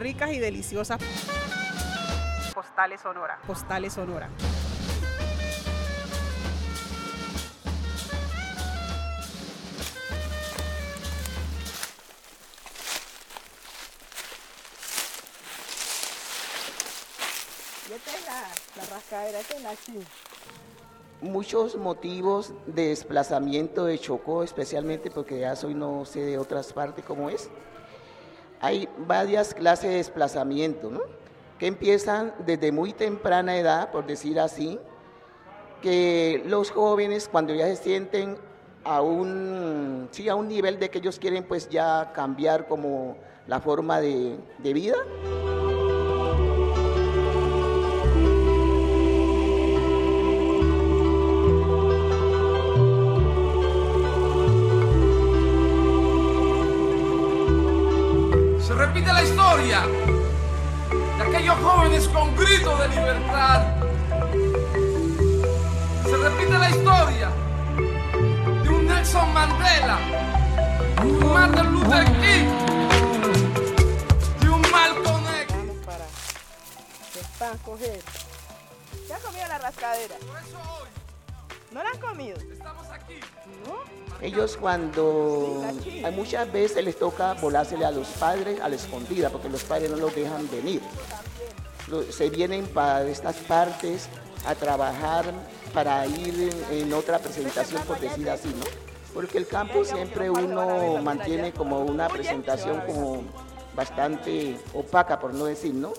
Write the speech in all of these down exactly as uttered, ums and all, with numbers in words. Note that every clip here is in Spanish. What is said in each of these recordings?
ricas y deliciosas. Postales Sonora. Postales Sonora. Y esta es la, la rascadera, esta es la aquí. Muchos motivos de desplazamiento de Chocó, especialmente porque ya soy no sé de otras partes cómo es. Hay varias clases de desplazamiento, ¿no? Que empiezan desde muy temprana edad, por decir así, que los jóvenes cuando ya se sienten a un, sí, a un nivel de que ellos quieren pues ya cambiar como la forma de, de vida. Se repite la historia de aquellos jóvenes con grito de libertad. Se repite la historia de un Nelson Mandela, un Martin Luther King, de un Malcolm X. Vamos para después coger. ¿Ya has comido la rascadera? Por eso hoy ¿No la han comido? estamos aquí. ¿No? Ellos cuando a muchas veces les toca volársele a los padres a la escondida porque los padres no los dejan venir. Lo- Se vienen para estas partes a trabajar para ir en, en otra presentación, por decir así, ¿no? Porque el campo siempre uno mantiene como una presentación como bastante opaca, por no decir, ¿no?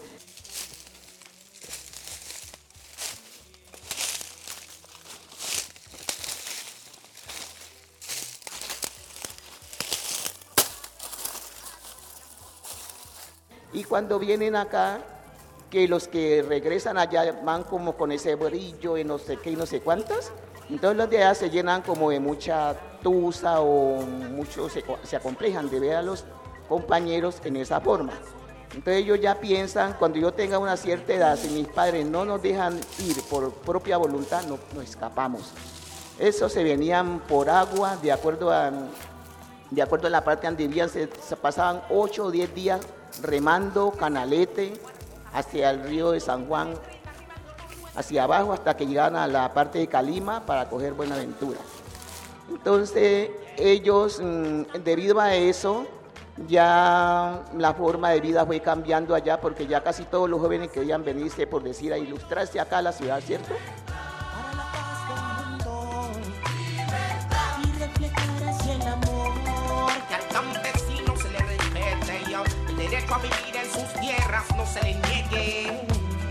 Y cuando vienen acá, que los que regresan allá van como con ese brillo y no sé qué y no sé cuántas, entonces los de allá se llenan como de mucha tusa o muchos se, co- se acomplejan de ver a los compañeros en esa forma. Entonces ellos ya piensan, cuando yo tenga una cierta edad, si mis padres no nos dejan ir por propia voluntad, no nos escapamos. Eso se venían por agua, de acuerdo a, de acuerdo a la parte donde vivían, se, se pasaban ocho o diez días remando canalete hacia el río de San Juan, hacia abajo hasta que llegaban a la parte de Calima para coger Buenaventura. Entonces ellos, mm, debido a eso, ya la forma de vida fue cambiando allá porque ya casi todos los jóvenes querían venirse, por decir, a ilustrarse acá a la ciudad, ¿cierto? Para la paz del mundo, libertad y reflejar hacia el amor. Que al campesino se le respete yo, el derecho a vivir en sus tierras no se le niegue.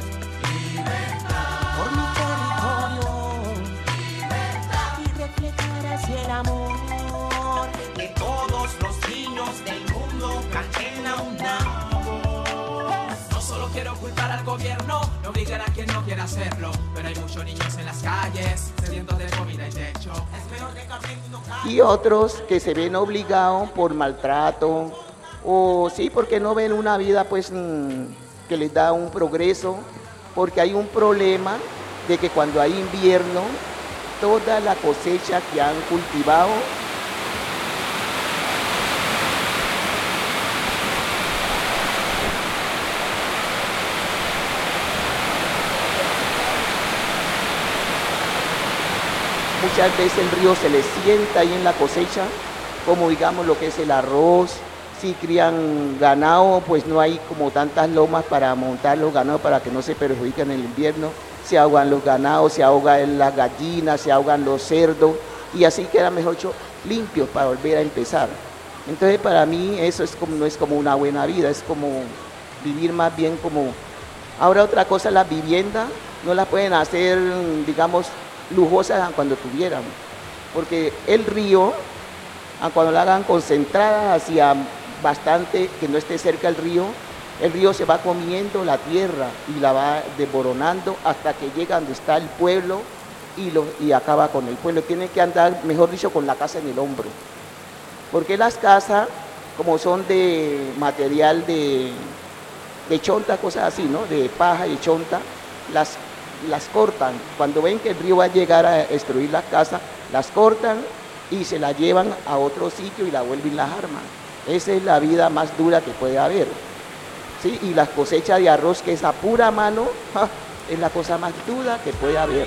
Por mi territorio, libertad y reflejar hacia el amor. Que todos los niños del mundo canten a una voz. No solo quiero culpar al gobierno, no obligar a quien no quiera hacerlo, pero hay muchos niños en las calles, sedientos de comida y techo. Es peor de café y no cae. Y otros que se ven obligados por maltrato o sí porque no ven una vida pues mm, que les da un progreso, porque hay un problema de que cuando hay invierno toda la cosecha que han cultivado muchas veces el río se les sienta ahí en la cosecha, como digamos lo que es el arroz. Si crían ganado, pues no hay como tantas lomas para montar los ganados para que no se perjudiquen en el invierno. Se ahogan los ganados, se ahogan las gallinas, se ahogan los cerdos y así queda mejor dicho limpios para volver a empezar. Entonces para mí eso es como, no es como una buena vida, es como vivir más bien como... Ahora otra cosa, las viviendas no las pueden hacer, digamos, lujosas cuando tuvieran, porque el río, a cuando la hagan concentrada hacia bastante, que no esté cerca el río, el río se va comiendo la tierra y la va desboronando hasta que llega donde está el pueblo y, lo, y acaba con el pueblo. Tiene que andar, mejor dicho, con la casa en el hombro, porque las casas, como son de material de, de chonta, cosas así, ¿no? De paja y chonta, las las cortan. Cuando ven que el río va a llegar a destruir las casas, las cortan y se la llevan a otro sitio y la vuelven y las arman. Esa es la vida más dura que puede haber. ¿sí? Y las cosechas de arroz que es a pura mano, ¡ja! Es la cosa más dura que puede haber.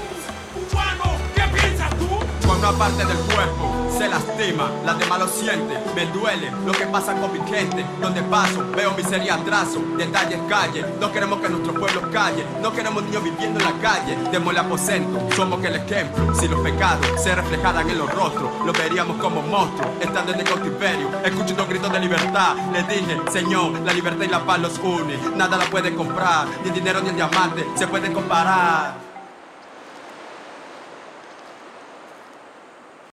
Con una parte del cuerpo se lastima, las demás lo sienten. Me duele lo que pasa con mi gente. Donde paso, veo miseria atraso, detalles calle. No queremos que nuestro pueblo calle. No queremos niños viviendo en la calle. Démosle aposento, somos que el ejemplo. Si los pecados se reflejaran en los rostros, los veríamos como monstruos, estando en el cautiverio. Escucho unos gritos de libertad. Les dije, Señor, la libertad y la paz los une. Nada la puede comprar, ni dinero ni el diamante se pueden comparar.